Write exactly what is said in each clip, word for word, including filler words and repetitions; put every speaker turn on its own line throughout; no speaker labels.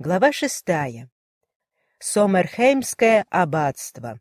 Глава шестая. Сомерхеймское аббатство.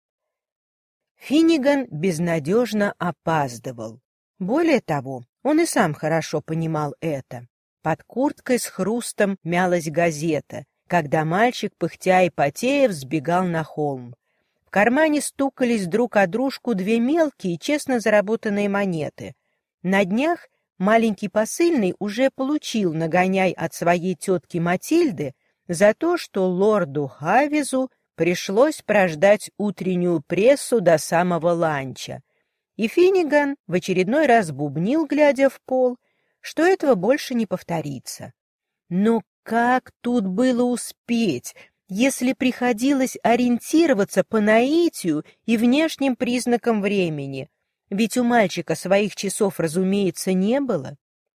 Финниган безнадежно опаздывал. Более того, он и сам хорошо понимал это. Под курткой с хрустом мялась газета, когда мальчик, пыхтя и потея, взбегал на холм. В кармане стукались друг о дружку две мелкие, честно заработанные монеты. На днях маленький посыльный уже получил нагоняй от своей тетки Матильды за то, что лорду Хавизу пришлось прождать утреннюю прессу до самого ланча. И Финниган в очередной раз бубнил, глядя в пол, что этого больше не повторится. Но как тут было успеть, если приходилось ориентироваться по наитию и внешним признакам времени? Ведь у мальчика своих часов, разумеется, не было.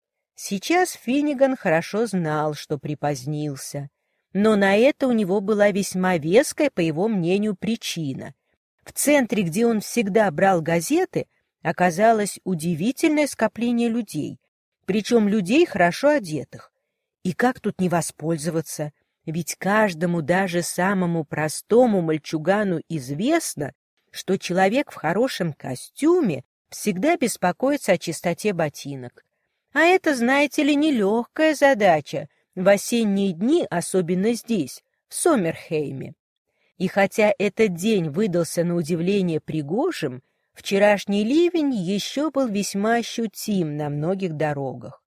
Сейчас Финниган хорошо знал, что припозднился. Но на это у него была весьма веская, по его мнению, причина. В центре, где он всегда брал газеты, оказалось удивительное скопление людей, причем людей хорошо одетых. И как тут не воспользоваться? Ведь каждому, даже самому простому мальчугану, известно, что человек в хорошем костюме всегда беспокоится о чистоте ботинок. А это, знаете ли, нелегкая задача в осенние дни, особенно здесь, в Сомерхейме. И хотя этот день выдался на удивление пригожим, вчерашний ливень еще был весьма ощутим на многих дорогах.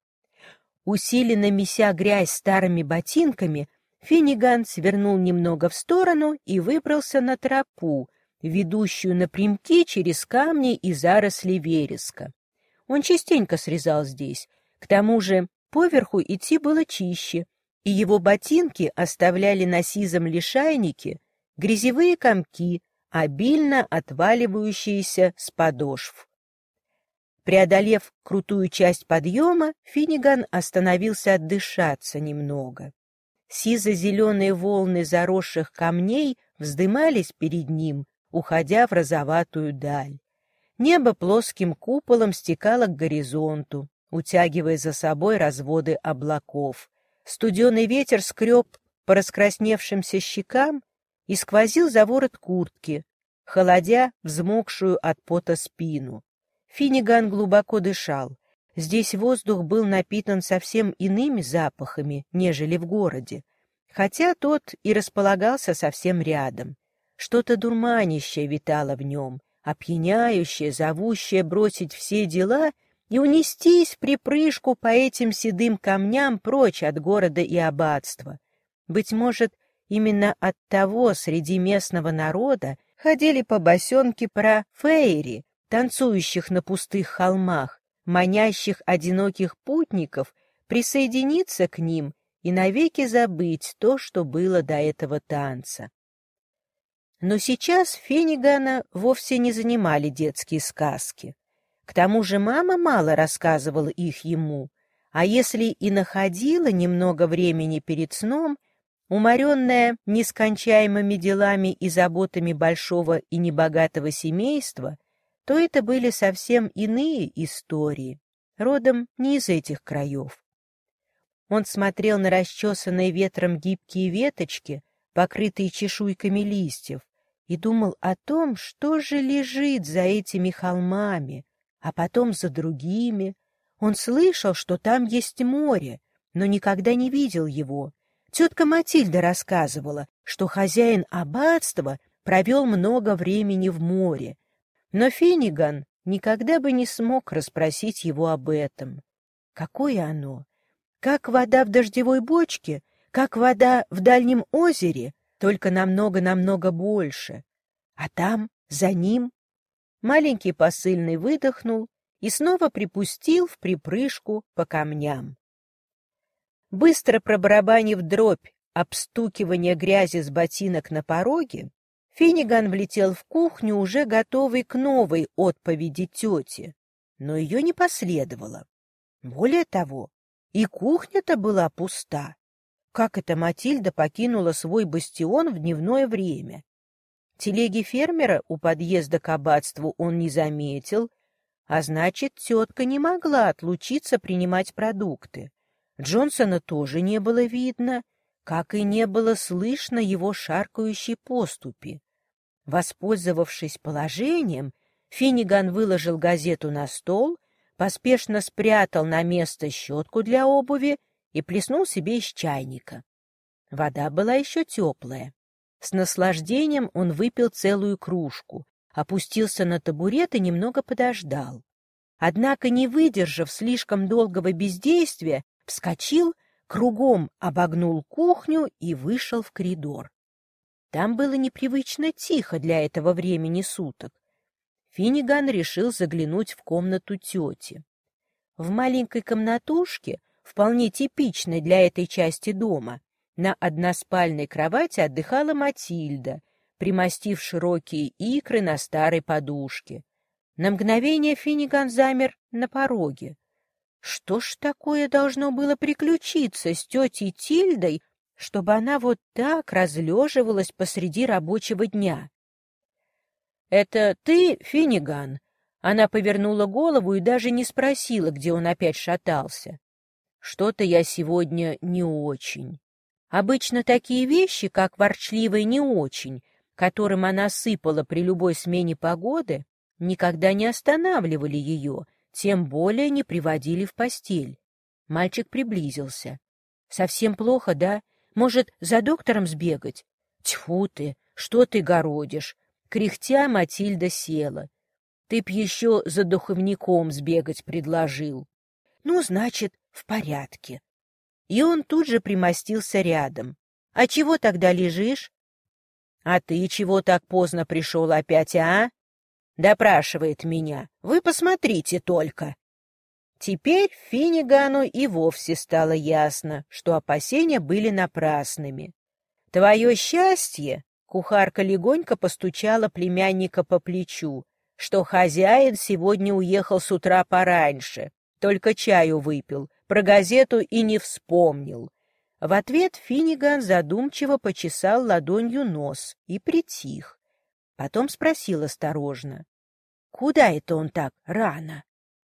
Усиленно меся грязь старыми ботинками, Финниган свернул немного в сторону и выбрался на тропу, ведущую напрямки через камни и заросли вереска. Он частенько срезал здесь, к тому же поверху идти было чище, и его ботинки оставляли на сизом лишайнике грязевые комки, обильно отваливающиеся с подошв. Преодолев крутую часть подъема, Финниган остановился отдышаться немного. Сизо-зеленые волны заросших камней вздымались перед ним, уходя в розоватую даль. Небо плоским куполом стекало к горизонту, утягивая за собой разводы облаков. Студеный ветер скреб по раскрасневшимся щекам и сквозил за ворот куртки, холодя взмокшую от пота спину. Финниган глубоко дышал. Здесь воздух был напитан совсем иными запахами, нежели в городе, хотя тот и располагался совсем рядом. Что-то дурманящее витало в нем, опьяняющее, зовущее бросить все дела и унестись вприпрыжку по этим седым камням прочь от города и аббатства. Быть может, именно оттого среди местного народа ходили побосенки про фейри, танцующих на пустых холмах, манящих одиноких путников присоединиться к ним и навеки забыть то, что было до этого танца. Но сейчас Финнигана вовсе не занимали детские сказки. К тому же мама мало рассказывала их ему, а если и находила немного времени перед сном, уморенная нескончаемыми делами и заботами большого и небогатого семейства, то это были совсем иные истории, родом не из этих краев. Он смотрел на расчесанные ветром гибкие веточки, покрытые чешуйками листьев, и думал о том, что же лежит за этими холмами, а потом за другими. Он слышал, что там есть море, но никогда не видел его. Тетка Матильда рассказывала, что хозяин аббатства провел много времени в море, но Финниган никогда бы не смог расспросить его об этом. Какое оно? Как вода в дождевой бочке? Как вода в дальнем озере? Только намного-намного больше. А там, за ним... Маленький посыльный выдохнул и снова припустил в припрыжку по камням. Быстро пробарабанив дробь обстукивания грязи с ботинок на пороге, Финниган влетел в кухню, уже готовый к новой отповеди тети, но ее не последовало. Более того, и кухня-то была пуста. Как это Матильда покинула свой бастион в дневное время? Телеги фермера у подъезда к аббатству он не заметил, а значит, тетка не могла отлучиться принимать продукты. Джонсона тоже не было видно. как и не было слышно его шаркающей поступи. Воспользовавшись положением, Финниган выложил газету на стол, поспешно спрятал на место щетку для обуви и плеснул себе из чайника. Вода была еще теплая. С наслаждением он выпил целую кружку, опустился на табурет и немного подождал. Однако, не выдержав слишком долгого бездействия, вскочил, кругом обогнул кухню и вышел в коридор. Там было непривычно тихо для этого времени суток. Финниган решил заглянуть в комнату тети. В маленькой комнатушке, вполне типичной для этой части дома, на односпальной кровати отдыхала Матильда, примостив широкие икры на старой подушке. На мгновение Финниган замер на пороге. Что ж такое должно было приключиться с тетей Тильдой, чтобы она вот так разлеживалась посреди рабочего дня? — Это ты, Финниган? Она повернула голову и даже не спросила, где он опять шатался. — Что-то я сегодня не очень. Обычно такие вещи, как ворчливый «не очень», которым она сыпала при любой смене погоды, никогда не останавливали ее, тем более не приводили в постель. Мальчик приблизился. — Совсем плохо, да? Может, за доктором сбегать? — Тьфу ты, что ты городишь? Кряхтя, Матильда села. — Ты б еще за духовником сбегать предложил. — Ну, значит, в порядке. И он тут же примостился рядом. — А чего тогда лежишь? — А ты чего так поздно пришел опять, а? Допрашивает меня. Вы посмотрите только. Теперь Финнигану и вовсе стало ясно, что опасения были напрасными. Твое счастье, кухарка легонько постучала племянника по плечу, что хозяин сегодня уехал с утра пораньше, только чаю выпил, про газету и не вспомнил. В ответ Финниган задумчиво почесал ладонью нос и притих. Потом спросил осторожно: — Куда это он так рано?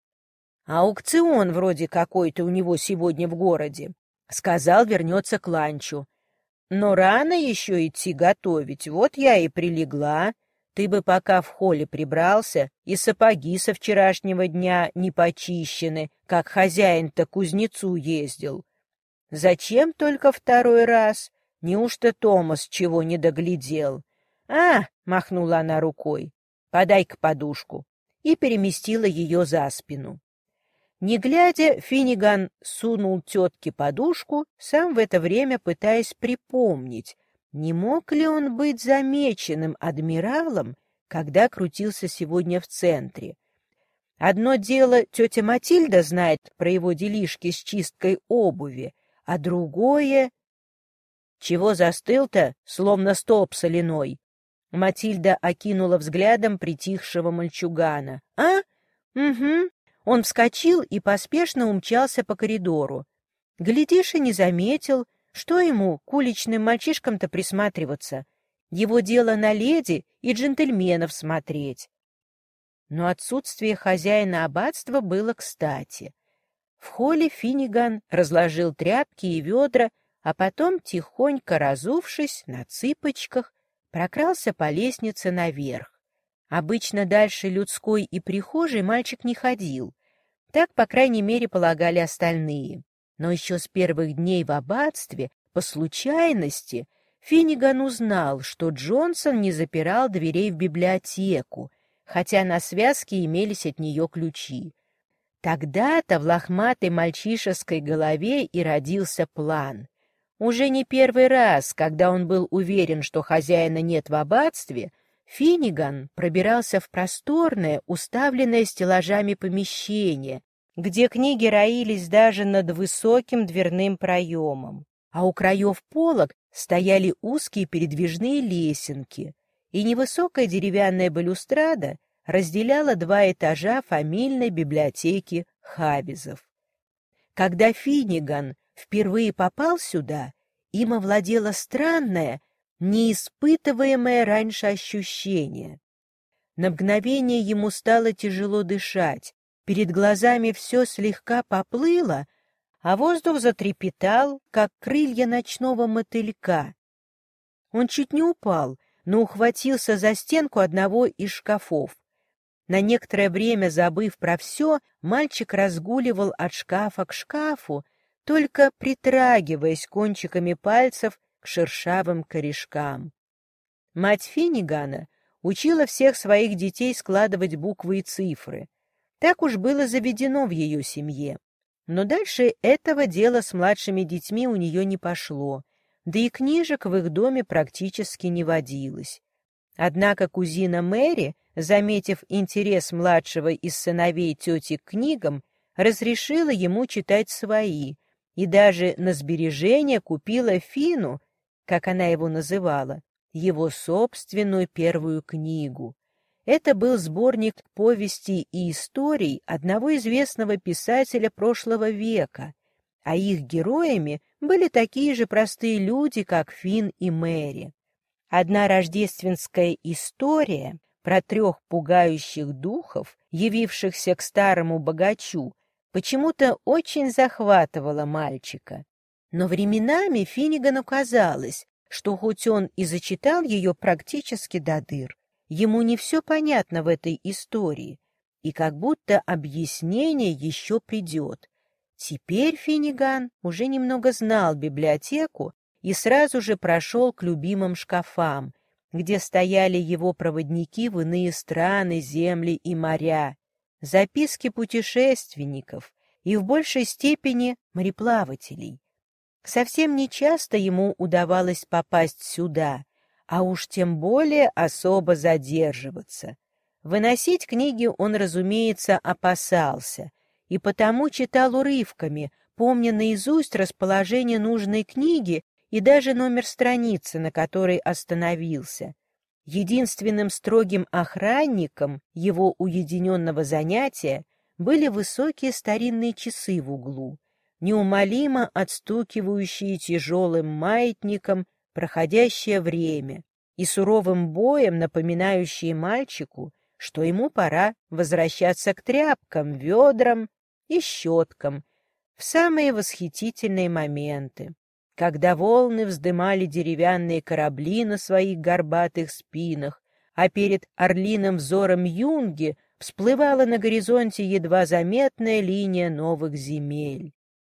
— Аукцион вроде какой-то у него сегодня в городе. Сказал, вернется к ланчу. Но рано еще идти готовить, вот я и прилегла. Ты бы пока в холле прибрался, и сапоги со вчерашнего дня не почищены, как хозяин-то к кузнецу ездил. Зачем только второй раз? Неужто Томас чего не доглядел? А, — махнула она рукой, — подай-ка подушку, и переместила ее за спину. Не глядя, Финниган сунул тетке подушку, сам в это время пытаясь припомнить, не мог ли он быть замеченным адмиралом, когда крутился сегодня в центре. Одно дело, тетя Матильда знает про его делишки с чисткой обуви, а другое... Чего застыл-то, словно столб соляной? Матильда окинула взглядом притихшего мальчугана. — А? Угу. Он вскочил и поспешно умчался по коридору. Глядишь, и не заметил, что ему, к уличным мальчишкам-то, присматриваться. Его дело на леди и джентльменов смотреть. Но отсутствие хозяина аббатства было кстати. В холле Финниган разложил тряпки и ведра, а потом, тихонько разувшись на цыпочках, прокрался по лестнице наверх. Обычно дальше людской и прихожей мальчик не ходил. Так, по крайней мере, полагали остальные. Но еще с первых дней в аббатстве, по случайности, Финниган узнал, что Джонсон не запирал дверей в библиотеку, хотя на связке имелись от нее ключи. Тогда-то в лохматой мальчишеской голове и родился план. Уже не первый раз, когда он был уверен, что хозяина нет в аббатстве, Финниган пробирался в просторное, уставленное стеллажами помещение, где книги роились даже над высоким дверным проемом, а у краев полок стояли узкие передвижные лесенки, и невысокая деревянная балюстрада разделяла два этажа фамильной библиотеки Хаббизов. Когда Финниган впервые попал сюда, им овладело странное, неиспытываемое раньше ощущение. На мгновение ему стало тяжело дышать, перед глазами все слегка поплыло, а воздух затрепетал, как крылья ночного мотылька. Он чуть не упал, но ухватился за стенку одного из шкафов. На некоторое время, забыв про все, мальчик разгуливал от шкафа к шкафу, только притрагиваясь кончиками пальцев к шершавым корешкам. Мать Финнигана учила всех своих детей складывать буквы и цифры. Так уж было заведено в ее семье. Но дальше этого дела с младшими детьми у нее не пошло, да и книжек в их доме практически не водилось. Однако кузина Мэри, заметив интерес младшего из сыновей тети к книгам, разрешила ему читать свои, и даже на сбережение купила Фину, как она его называла, его собственную первую книгу. Это был сборник повестей и историй одного известного писателя прошлого века, а их героями были такие же простые люди, как Фин и Мэри. Одна рождественская история про трех пугающих духов, явившихся к старому богачу, почему-то очень захватывала мальчика. Но временами Финнигану казалось, что хоть он и зачитал ее практически до дыр, ему не все понятно в этой истории, и как будто объяснение еще придет. Теперь Финниган уже немного знал библиотеку и сразу же прошел к любимым шкафам, где стояли его проводники в иные страны, земли и моря, записки путешественников и в большей степени мореплавателей. Совсем нечасто ему удавалось попасть сюда, а уж тем более особо задерживаться. Выносить книги он, разумеется, опасался, и потому читал урывками, помня наизусть расположение нужной книги и даже номер страницы, на которой остановился. Единственным строгим охранником его уединенного занятия были высокие старинные часы в углу, неумолимо отстукивающие тяжелым маятником проходящее время и суровым боем напоминающие мальчику, что ему пора возвращаться к тряпкам, ведрам и щеткам в самые восхитительные моменты, когда волны вздымали деревянные корабли на своих горбатых спинах, а перед орлиным взором юнги всплывала на горизонте едва заметная линия новых земель.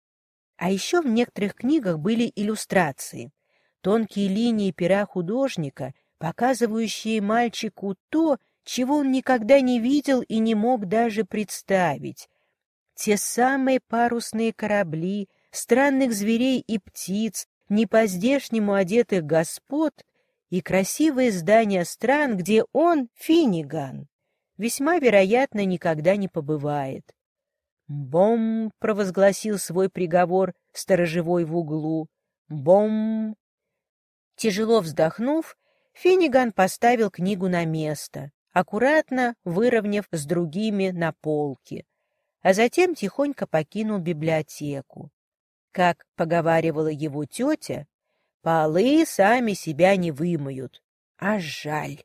А еще в некоторых книгах были иллюстрации, тонкие линии пера художника, показывающие мальчику то, чего он никогда не видел и не мог даже представить. Те самые парусные корабли, странных зверей и птиц, не по-здешнему одетых господ и красивые здания стран, где он, Финниган, весьма вероятно никогда не побывает. «Бом!» — провозгласил свой приговор сторожевой в углу. «Бом!» Тяжело вздохнув, Финниган поставил книгу на место, аккуратно выровняв с другими на полке, а затем тихонько покинул библиотеку. Как поговаривала его тетя, полы сами себя не вымоют, а жаль.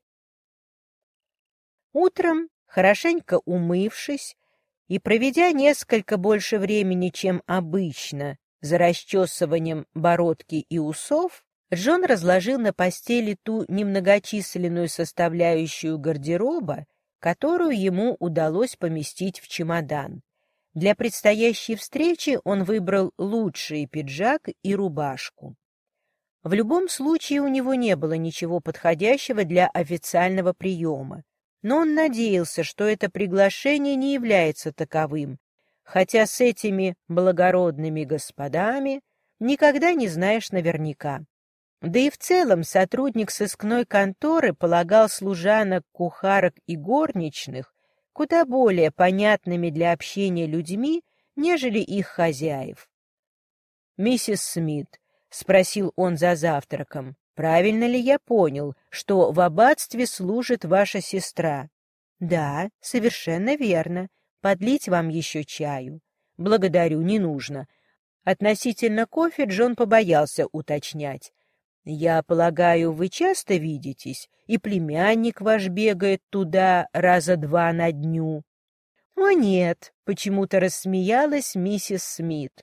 Утром, хорошенько умывшись и проведя несколько больше времени, чем обычно, за расчесыванием бородки и усов, Джон разложил на постели ту немногочисленную составляющую гардероба, которую ему удалось поместить в чемодан. Для предстоящей встречи он выбрал лучший пиджак и рубашку. В любом случае у него не было ничего подходящего для официального приема, но он надеялся, что это приглашение не является таковым, хотя с этими благородными господами никогда не знаешь наверняка. Да и в целом сотрудник сыскной конторы полагал служанок, кухарок и горничных куда более понятными для общения людьми, нежели их хозяев. «Миссис Смит», — спросил он за завтраком, — «правильно ли я понял, что в аббатстве служит ваша сестра?» «Да, совершенно верно. Подлить вам еще чаю?» «Благодарю, не нужно». Относительно кофе Джон побоялся уточнять. «Я полагаю, вы часто видитесь, и племянник ваш бегает туда раза два на дню?» «О, нет», — почему-то рассмеялась миссис Смит.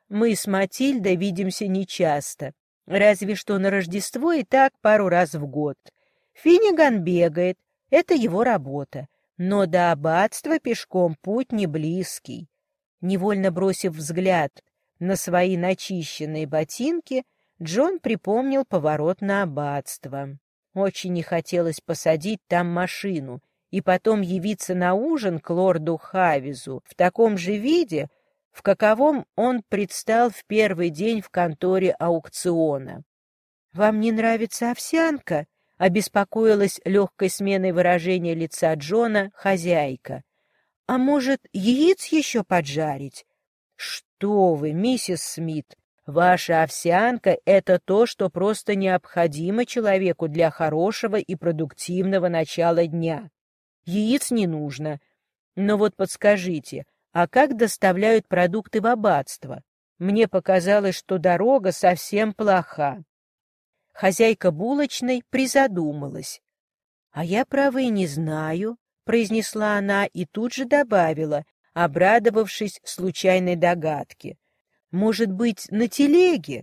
Мы с Матильдой видимся нечасто, разве что на Рождество и так пару раз в год. Финниган бегает, это его работа, но до аббатства пешком путь не близкий». Невольно бросив взгляд на свои начищенные ботинки, Джон припомнил поворот на аббатство. Очень не хотелось посадить там машину и потом явиться на ужин к лорду Хавизу в таком же виде, в каковом он предстал в первый день в конторе аукциона. «Вам не нравится овсянка?» — обеспокоилась легкой сменой выражения лица Джона хозяйка. «А может, яиц еще поджарить?» «Что вы, миссис Смит, ваша овсянка — это то, что просто необходимо человеку для хорошего и продуктивного начала дня. Яиц не нужно. Но вот подскажите, а как доставляют продукты в аббатство? Мне показалось, что дорога совсем плоха». Хозяйка булочной призадумалась. «А я, право, и не знаю», — произнесла она и тут же добавила, обрадовавшись случайной догадке. «Может быть, на телеге?»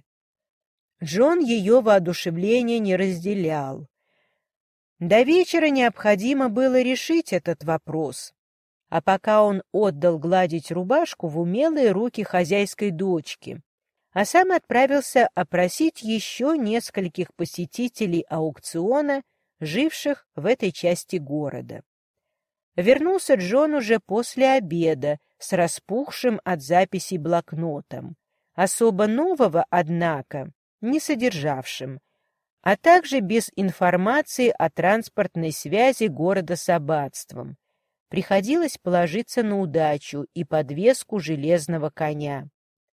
Джон ее воодушевление не разделял. До вечера необходимо было решить этот вопрос. А пока он отдал гладить рубашку в умелые руки хозяйской дочки, а сам отправился опросить еще нескольких посетителей аукциона, живших в этой части города. Вернулся Джон уже после обеда с распухшим от записей блокнотом, особо нового, однако, не содержавшим, а также без информации о транспортной связи города с аббатством. Приходилось положиться на удачу и подвеску железного коня.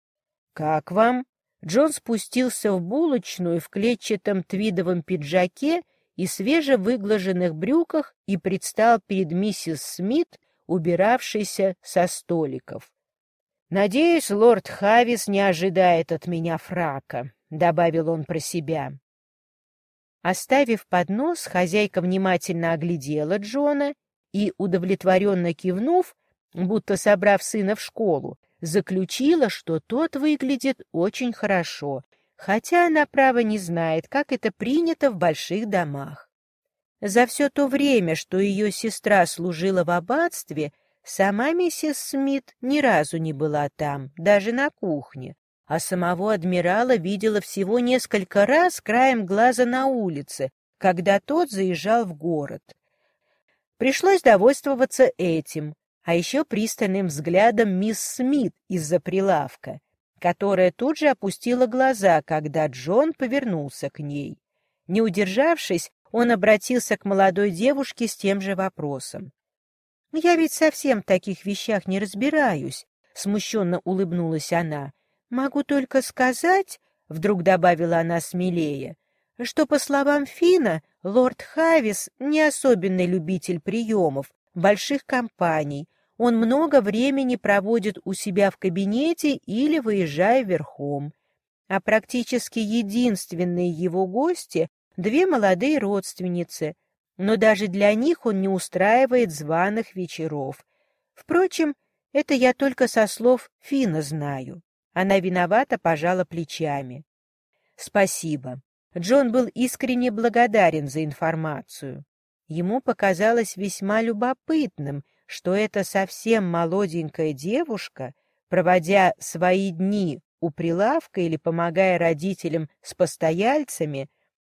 «Как вам?» Джон спустился в булочную в клетчатом твидовом пиджаке и свежевыглаженных брюках и предстал перед миссис Смит, убиравшейся со столиков. «Надеюсь, лорд Хавис не ожидает от меня фрака», — добавил он про себя. Оставив поднос, хозяйка внимательно оглядела Джона и, удовлетворенно кивнув, будто собрав сына в школу, заключила, что тот выглядит очень хорошо, хотя она, право, не знает, как это принято в больших домах. За все то время, что ее сестра служила в аббатстве, сама миссис Смит ни разу не была там, даже на кухне, а самого адмирала видела всего несколько раз краем глаза на улице, когда тот заезжал в город. Пришлось довольствоваться этим, а еще пристальным взглядом мисс Смит из-за прилавка, которая тут же опустила глаза, когда Джон повернулся к ней. Не удержавшись, он обратился к молодой девушке с тем же вопросом. «Я ведь совсем в таких вещах не разбираюсь», — смущенно улыбнулась она. «Могу только сказать», — вдруг добавила она смелее, «что, по словам Фина, лорд Хавис не особенный любитель приемов, больших компаний. Он много времени проводит у себя в кабинете или выезжая верхом. А практически единственные его гости — две молодые родственницы, но даже для них он не устраивает званых вечеров. Впрочем, это я только со слов Фина знаю». Она виновато пожала плечами. «Спасибо». Джон был искренне благодарен за информацию. Ему показалось весьма любопытным, что эта совсем молоденькая девушка, проводя свои дни у прилавка или помогая родителям с постояльцами,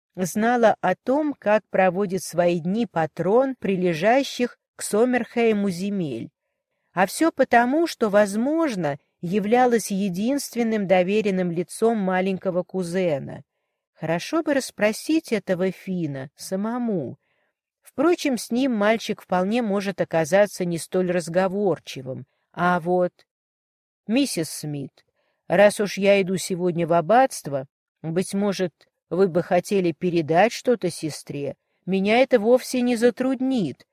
знала о том, как проводит свои дни патрон прилежащих к Сомерхейму земель. А все потому, что, возможно, являлась единственным доверенным лицом маленького кузена. Хорошо бы расспросить этого Фина самому. Впрочем, с ним мальчик вполне может оказаться не столь разговорчивым. А вот... «Миссис Смит, раз уж я иду сегодня в аббатство, быть может, вы бы хотели передать что-то сестре? Меня это вовсе не затруднит».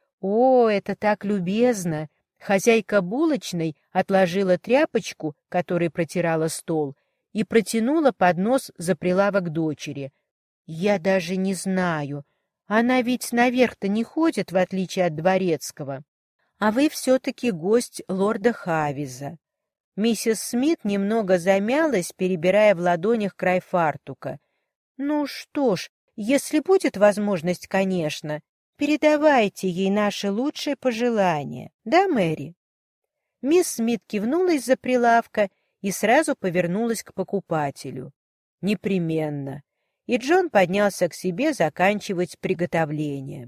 «О, это так любезно!» Хозяйка булочной отложила тряпочку, которой протирала стол, и протянула поднос за прилавок дочери. «Я даже не знаю. Она ведь наверх-то не ходит, в отличие от дворецкого. А вы все-таки гость лорда Хавиза». Миссис Смит немного замялась, перебирая в ладонях край фартука. «Ну что ж, если будет возможность, конечно, передавайте ей наши лучшие пожелания. Да, Мэри?» Мисс Смит кивнула из-за прилавка и сразу повернулась к покупателю. «Непременно». И Джон поднялся к себе заканчивать приготовление.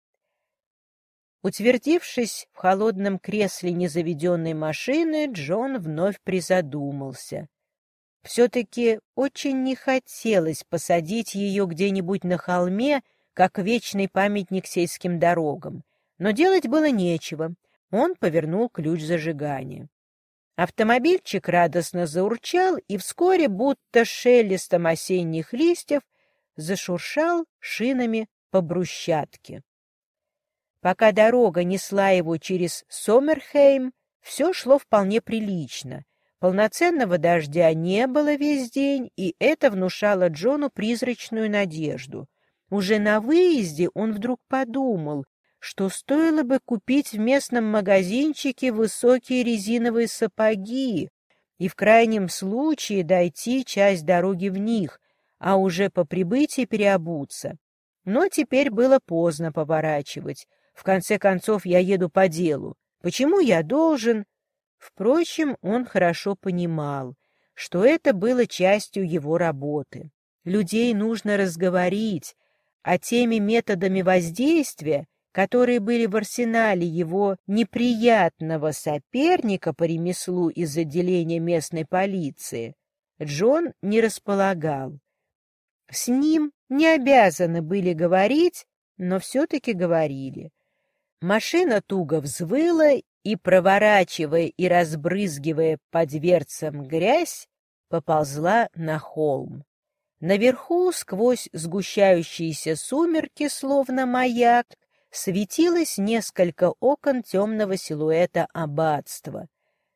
Утвердившись в холодном кресле незаведенной машины, Джон вновь призадумался. Все-таки очень не хотелось посадить ее где-нибудь на холме, как вечный памятник сельским дорогам. Но делать было нечего. Он повернул ключ зажигания. Автомобильчик радостно заурчал, и вскоре, будто шелестом осенних листьев, зашуршал шинами по брусчатке. Пока дорога несла его через Сомерхейм, все шло вполне прилично. Полноценного дождя не было весь день, и это внушало Джону призрачную надежду. Уже на выезде он вдруг подумал, что стоило бы купить в местном магазинчике высокие резиновые сапоги и в крайнем случае дойти часть дороги в них, а уже по прибытии переобуться. Но теперь было поздно поворачивать. В конце концов, я еду по делу. Почему я должен? Впрочем, он хорошо понимал, что это было частью его работы. Людей нужно разговорить, а теми методами воздействия, которые были в арсенале его неприятного соперника по ремеслу из отделения местной полиции, Джон не располагал. С ним не обязаны были говорить, но все-таки говорили. Машина туго взвыла и, проворачивая и разбрызгивая по дверцам грязь, поползла на холм. Наверху, сквозь сгущающиеся сумерки, словно маяк, светилось несколько окон темного силуэта аббатства.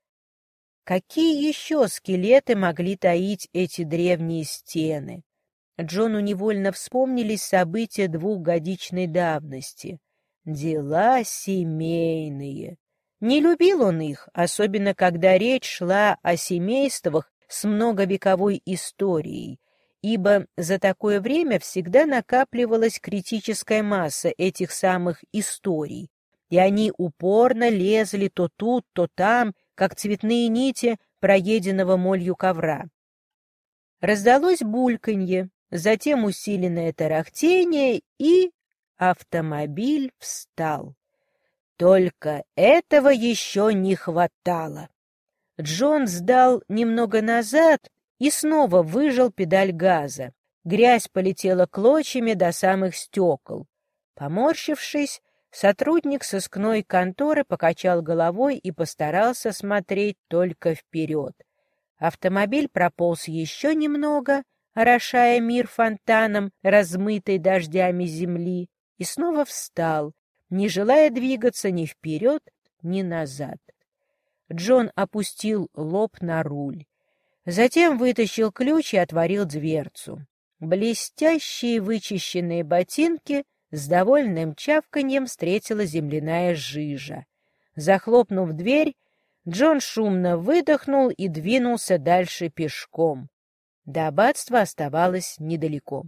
Какие еще скелеты могли таить эти древние стены? Джону невольно вспомнились события двухгодичной давности. Дела семейные. Не любил он их, особенно когда речь шла о семействах с многовековой историей, ибо за такое время всегда накапливалась критическая масса этих самых историй, и они упорно лезли то тут, то там, как цветные нити проеденного молью ковра. Раздалось бульканье, затем усиленное тарахтение, и автомобиль встал. Только этого еще не хватало. Джон сдал немного назад и снова выжал педаль газа. Грязь полетела клочьями до самых стекол. Поморщившись, сотрудник сыскной конторы покачал головой и постарался смотреть только вперед. Автомобиль прополз еще немного, орошая мир фонтаном, размытой дождями земли, и снова встал, не желая двигаться ни вперед, ни назад. Джон опустил лоб на руль. Затем вытащил ключ и отворил дверцу. Блестящие вычищенные ботинки с довольным чавканьем встретила земляная жижа. Захлопнув дверь, Джон шумно выдохнул и двинулся дальше пешком. До аббатства оставалось недалеко.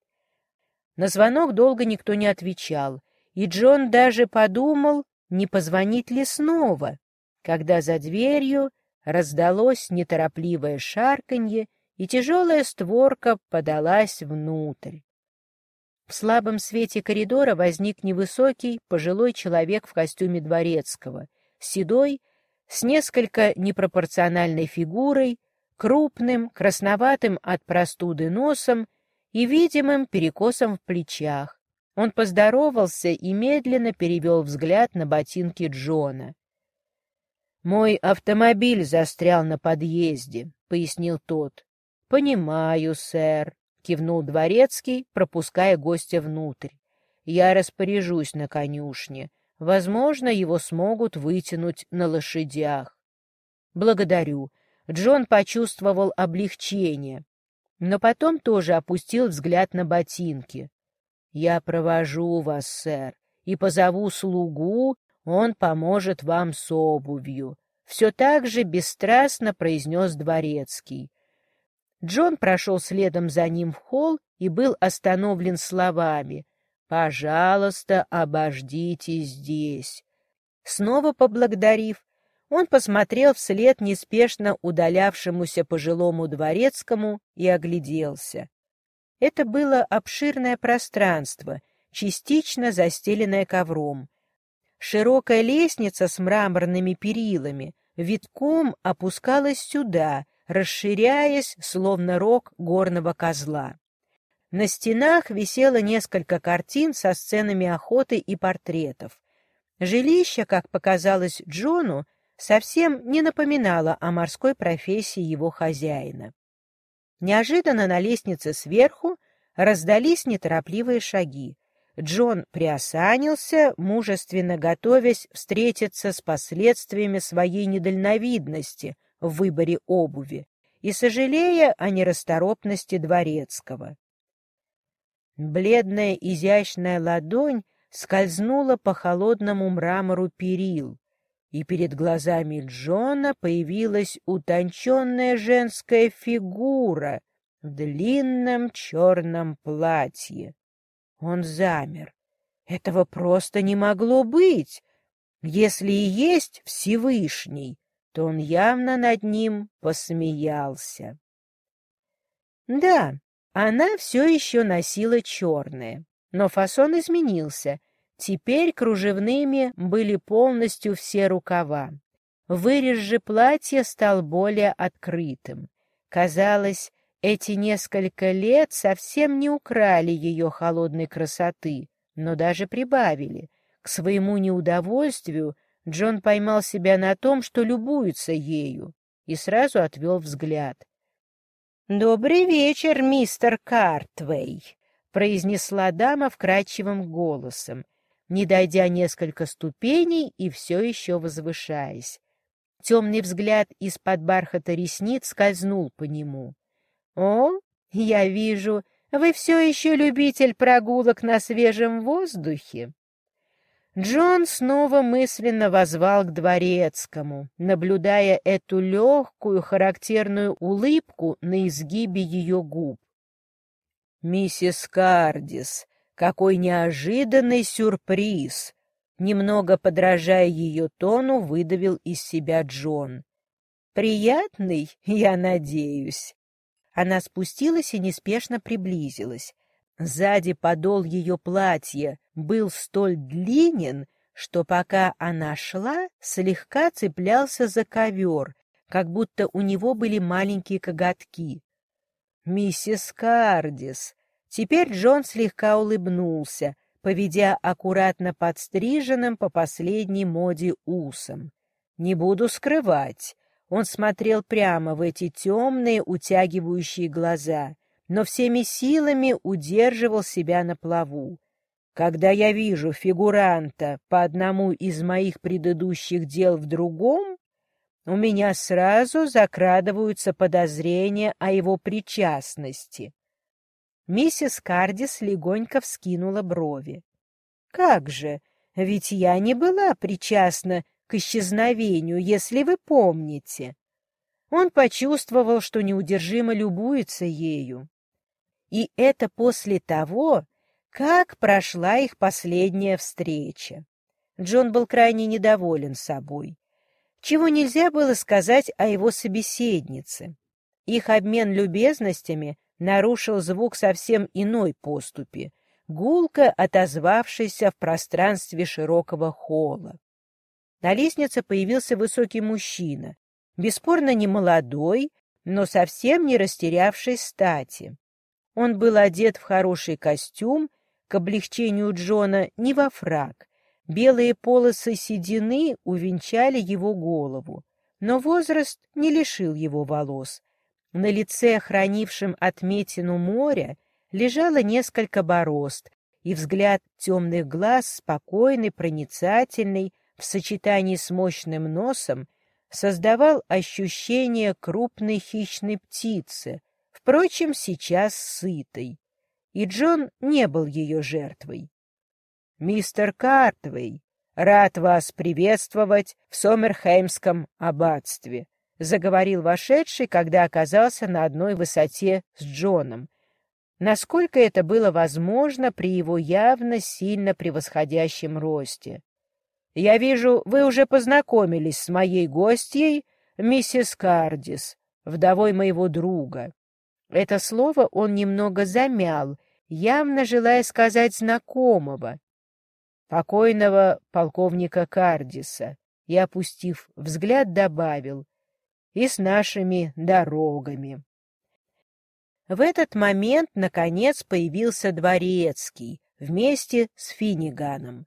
На звонок долго никто не отвечал, и Джон даже подумал, не позвонить ли снова, когда за дверью раздалось неторопливое шарканье, и тяжелая створка подалась внутрь. В слабом свете коридора возник невысокий, пожилой человек в костюме дворецкого, седой, с несколько непропорциональной фигурой, крупным, красноватым от простуды носом и видимым перекосом в плечах. Он поздоровался и медленно перевел взгляд на ботинки Джона. «Мой автомобиль застрял на подъезде», — пояснил тот. «Понимаю, сэр», — кивнул дворецкий, пропуская гостя внутрь. «Я распоряжусь на конюшне. Возможно, его смогут вытянуть на лошадях». «Благодарю». Джон почувствовал облегчение, но потом тоже опустил взгляд на ботинки. «Я провожу вас, сэр, и позову слугу, он поможет вам с обувью. все так же бесстрастно произнес дворецкий. Джон прошел следом за ним в холл и был остановлен словами: «Пожалуйста, обождите здесь». Снова поблагодарив, он посмотрел вслед неспешно удалявшемуся пожилому дворецкому и огляделся. Это было обширное пространство, частично застеленное ковром. Широкая лестница с мраморными перилами витком опускалась сюда, расширяясь, словно рог горного козла. На стенах висело несколько картин со сценами охоты и портретов. Жилище, как показалось Джону, совсем не напоминало о морской профессии его хозяина. Неожиданно на лестнице сверху раздались неторопливые шаги. Джон приосанился, мужественно готовясь встретиться с последствиями своей недальновидности в выборе обуви и сожалея о нерасторопности дворецкого. Бледная изящная ладонь скользнула по холодному мрамору перил, и перед глазами Джона появилась утонченная женская фигура в длинном черном платье. Он замер. Этого просто не могло быть. Если и есть Всевышний, то он явно над ним посмеялся. Да, она все еще носила черное, но фасон изменился. Теперь кружевными были полностью все рукава. Вырез же платья стал более открытым. Казалось, эти несколько лет совсем не украли ее холодной красоты, но даже прибавили. К своему неудовольствию Джон поймал себя на том, что любуется ею, и сразу отвел взгляд. «Добрый вечер, мистер Картвей», — произнесла дама вкрадчивым голосом, не дойдя несколько ступеней и все еще возвышаясь. Темный взгляд из-под бархата ресниц скользнул по нему. «О, я вижу, вы все еще любитель прогулок на свежем воздухе». Джон снова мысленно воззвал к дворецкому, наблюдая эту легкую, характерную улыбку на изгибе ее губ. «Миссис Кардис, какой неожиданный сюрприз!» Немного подражая ее тону, выдавил из себя Джон. «Приятный, я надеюсь». Она спустилась и неспешно приблизилась. Сзади подол ее платья был столь длинен, что пока она шла, слегка цеплялся за ковер, как будто у него были маленькие коготки. «Миссис Кардис!» Теперь Джон слегка улыбнулся, поведя аккуратно подстриженным по последней моде усом. «Не буду скрывать». Он смотрел прямо в эти темные, утягивающие глаза, но всеми силами удерживал себя на плаву. Когда я вижу фигуранта по одному из моих предыдущих дел в другом, у меня сразу закрадываются подозрения о его причастности. Миссис Кардис легонько вскинула брови. «Как же, ведь я не была причастна к исчезновению, если вы помните». Он почувствовал, что неудержимо любуется ею. И это после того, как прошла их последняя встреча. Джон был крайне недоволен собой. Чего нельзя было сказать о его собеседнице. Их обмен любезностями нарушил звук совсем иной поступи, гулко отозвавшийся в пространстве широкого холла. На лестнице появился высокий мужчина, бесспорно не молодой, но совсем не растерявший стати. Он был одет в хороший костюм, к облегчению Джона не во фрак. Белые полосы седины увенчали его голову, но возраст не лишил его волос. На лице, хранившем отметину моря, лежало несколько борозд, и взгляд темных глаз, спокойный, проницательный, в сочетании с мощным носом, создавал ощущение крупной хищной птицы, впрочем, сейчас сытой. И Джон не был ее жертвой. «Мистер Картвей!» рад вас приветствовать в Сомерхеймском аббатстве», — заговорил вошедший, когда оказался на одной высоте с Джоном, насколько это было возможно при его явно сильно превосходящем росте. «Я вижу, вы уже познакомились с моей гостьей, миссис Кардис, вдовой моего друга». Это слово он немного замял, явно желая сказать знакомого, покойного полковника Кардиса, и, опустив взгляд, добавил: «И с нашими дорогами». В этот момент, наконец, появился дворецкий вместе с Финниганом.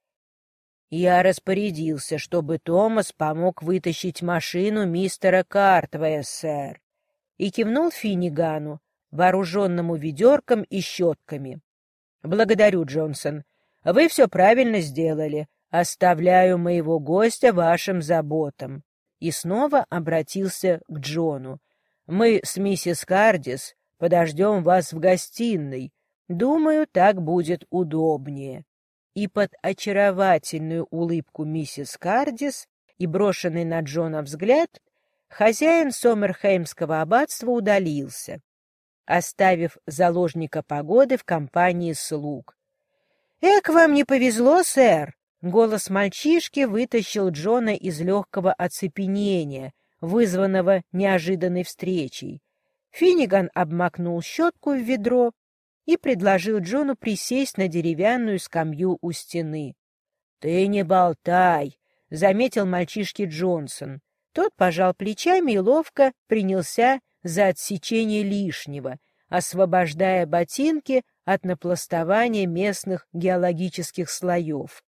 «Я распорядился, чтобы Томас помог вытащить машину мистера Картвея, сэр», и кивнул Финнигану, вооруженному ведерком и щетками. «Благодарю, Джонсон. Вы все правильно сделали. Оставляю моего гостя вашим заботам». И снова обратился к Джону. «Мы с миссис Кардис подождем вас в гостиной. Думаю, так будет удобнее». И под очаровательную улыбку миссис Кардис и брошенный на Джона взгляд хозяин Сомерхеймского аббатства удалился, оставив заложника погоды в компании слуг. «Эк, вам не повезло, сэр!» Голос мальчишки вытащил Джона из легкого оцепенения, вызванного неожиданной встречей. Финниган обмакнул щетку в ведро и предложил Джону присесть на деревянную скамью у стены. «Ты не болтай!» — заметил мальчишке Джонсон. Тот пожал плечами и ловко принялся за отсечение лишнего, освобождая ботинки от напластования местных геологических слоев.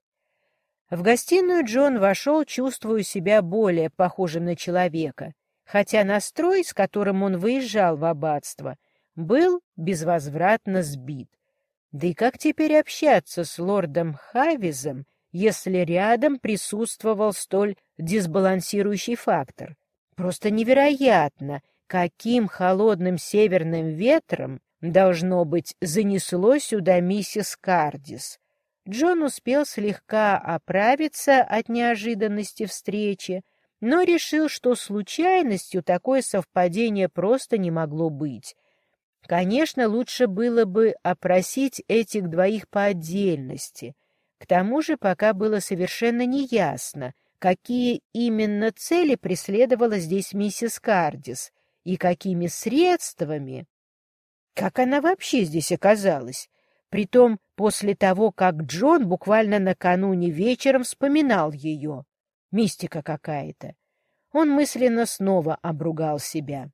В гостиную Джон вошел, чувствуя себя более похожим на человека, хотя настрой, с которым он выезжал в аббатство, был безвозвратно сбит. Да и как теперь общаться с лордом Хавизом, если рядом присутствовал столь дисбалансирующий фактор? Просто невероятно, каким холодным северным ветром, должно быть, занесло сюда миссис Кардис. Джон успел слегка оправиться от неожиданности встречи, но решил, что случайностью такое совпадение просто не могло быть. Конечно, лучше было бы опросить этих двоих по отдельности. К тому же пока было совершенно неясно, какие именно цели преследовала здесь миссис Кардис и какими средствами. Как она вообще здесь оказалась? Притом после того, как Джон буквально накануне вечером вспоминал ее. Мистика какая-то. Он мысленно снова обругал себя.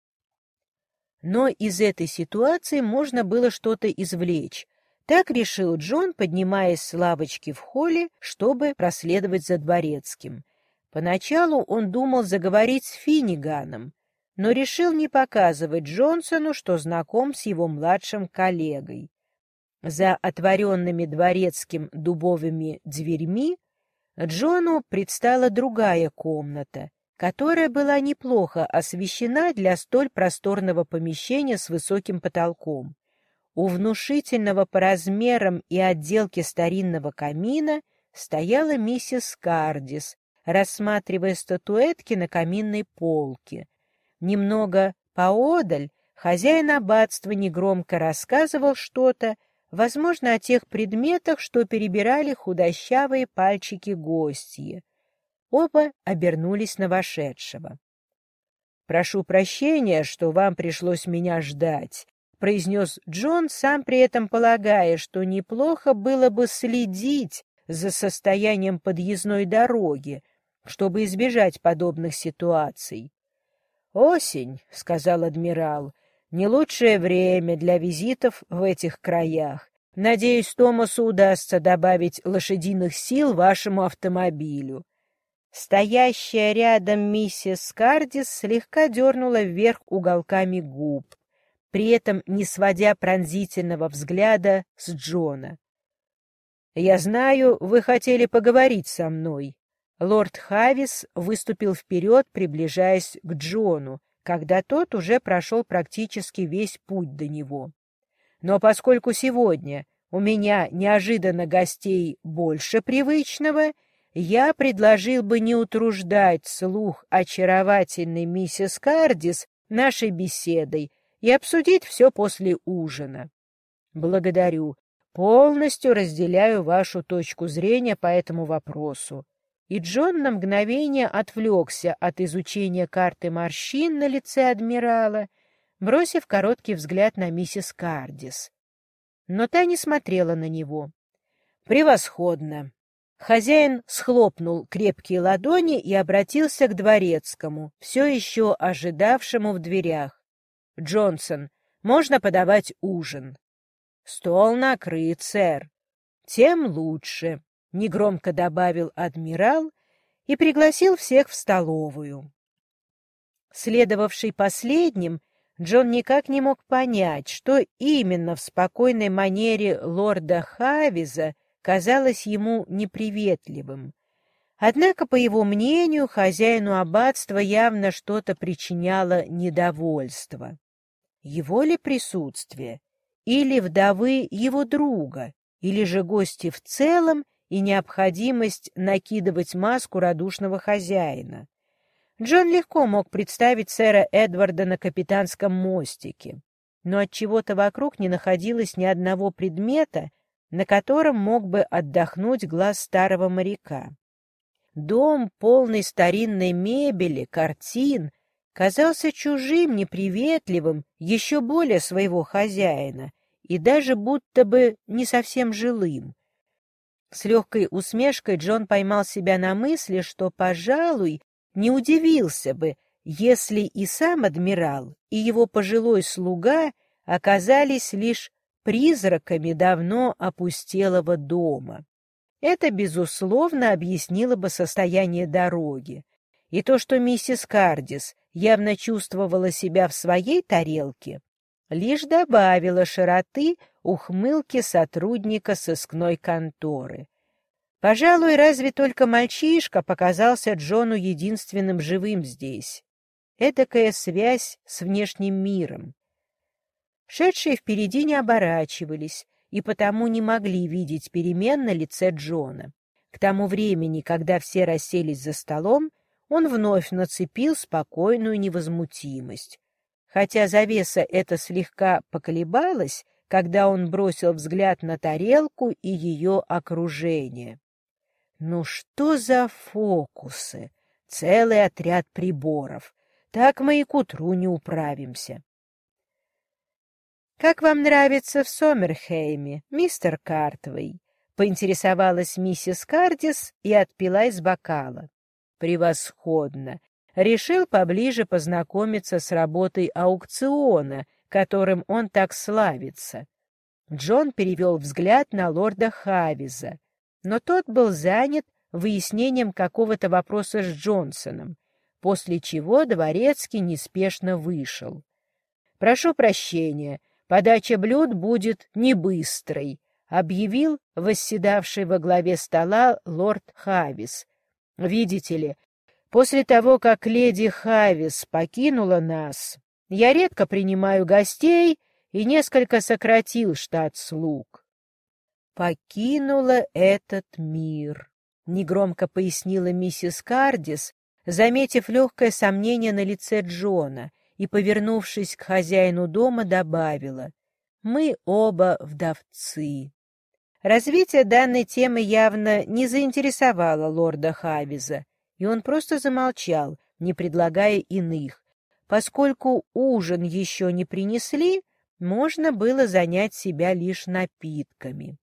Но из этой ситуации можно было что-то извлечь. Так решил Джон, поднимаясь с лавочки в холле, чтобы проследовать за дворецким. Поначалу он думал заговорить с Финниганом, но решил не показывать Джонсону, что знаком с его младшим коллегой. За отворенными дворецким дубовыми дверьми Джону предстала другая комната, которая была неплохо освещена для столь просторного помещения с высоким потолком. У внушительного по размерам и отделке старинного камина стояла миссис Кардис, рассматривая статуэтки на каминной полке. Немного поодаль хозяин аббатства негромко рассказывал что-то, возможно, о тех предметах, что перебирали худощавые пальчики гостьи. Оба обернулись на вошедшего. «Прошу прощения, что вам пришлось меня ждать», — произнес Джон, сам при этом полагая, что неплохо было бы следить за состоянием подъездной дороги, чтобы избежать подобных ситуаций. «Осень», — сказал адмирал, — «не лучшее время для визитов в этих краях. Надеюсь, Томасу удастся добавить лошадиных сил вашему автомобилю». Стоящая рядом миссис Кардис слегка дернула вверх уголками губ, при этом не сводя пронзительного взгляда с Джона. «Я знаю, вы хотели поговорить со мной». Лорд Хавис выступил вперед, приближаясь к Джону, когда тот уже прошел практически весь путь до него. «Но поскольку сегодня у меня неожиданно гостей больше привычного, я предложил бы не утруждать слух очаровательной миссис Кардис нашей беседой и обсудить все после ужина. Благодарю. Полностью разделяю вашу точку зрения по этому вопросу. И Джон на мгновение отвлекся от изучения карты морщин на лице адмирала, бросив короткий взгляд на миссис Кардис. Но та не смотрела на него. «Превосходно!» Хозяин схлопнул крепкие ладони и обратился к дворецкому, все еще ожидавшему в дверях. «Джонсон, можно подавать ужин?» «Стол накрыт, сэр». «Тем лучше», — негромко добавил адмирал и пригласил всех в столовую. Следовавший последним, Джон никак не мог понять, что именно в спокойной манере лорда Хавиза казалось ему неприветливым. Однако, по его мнению, хозяину аббатства явно что-то причиняло недовольство. Его ли присутствие? Или вдовы его друга? Или же гости в целом и необходимость накидывать маску радушного хозяина? Джон легко мог представить сэра Эдварда на капитанском мостике, но отчего-то вокруг не находилось ни одного предмета, на котором мог бы отдохнуть глаз старого моряка. Дом, полный старинной мебели, картин, казался чужим, неприветливым, еще более своего хозяина, и даже будто бы не совсем жилым. С легкой усмешкой Джон поймал себя на мысли, что, пожалуй, не удивился бы, если и сам адмирал, и его пожилой слуга оказались лишь призраками давно опустелого дома. Это, безусловно, объяснило бы состояние дороги, и то, что миссис Кардис явно чувствовала себя в своей тарелке, лишь добавило широты ухмылки сотрудника сыскной конторы. Пожалуй, разве только мальчишка показался Джону единственным живым здесь. Эдакая связь с внешним миром. Шедшие впереди не оборачивались и потому не могли видеть перемен на лице Джона. К тому времени, когда все расселись за столом, он вновь нацепил спокойную невозмутимость. Хотя завеса эта слегка поколебалась, когда он бросил взгляд на тарелку и ее окружение. Ну что за фокусы? Целый отряд приборов. Так мы и к утру не управимся. «Как вам нравится в Сомерхейме, мистер Картвей?» — поинтересовалась миссис Кардис и отпила из бокала. «Превосходно! Решил поближе познакомиться с работой аукциона, которым он так славится». Джон перевел взгляд на лорда Хавиза, но тот был занят выяснением какого-то вопроса с Джонсоном, после чего дворецкий неспешно вышел. «Прошу прощения, подача блюд будет не быстрой», — объявил восседавший во главе стола лорд Хавис. «Видите ли, после того, как леди Хавис покинула нас, я редко принимаю гостей и несколько сократил штат слуг». «Покинула этот мир», — негромко пояснила миссис Кардис, заметив легкое сомнение на лице Джона, и, повернувшись к хозяину дома, добавила: «Мы оба вдовцы». Развитие данной темы явно не заинтересовало лорда Хавиза, и он просто замолчал, не предлагая иных. Поскольку ужин еще не принесли, можно было занять себя лишь напитками.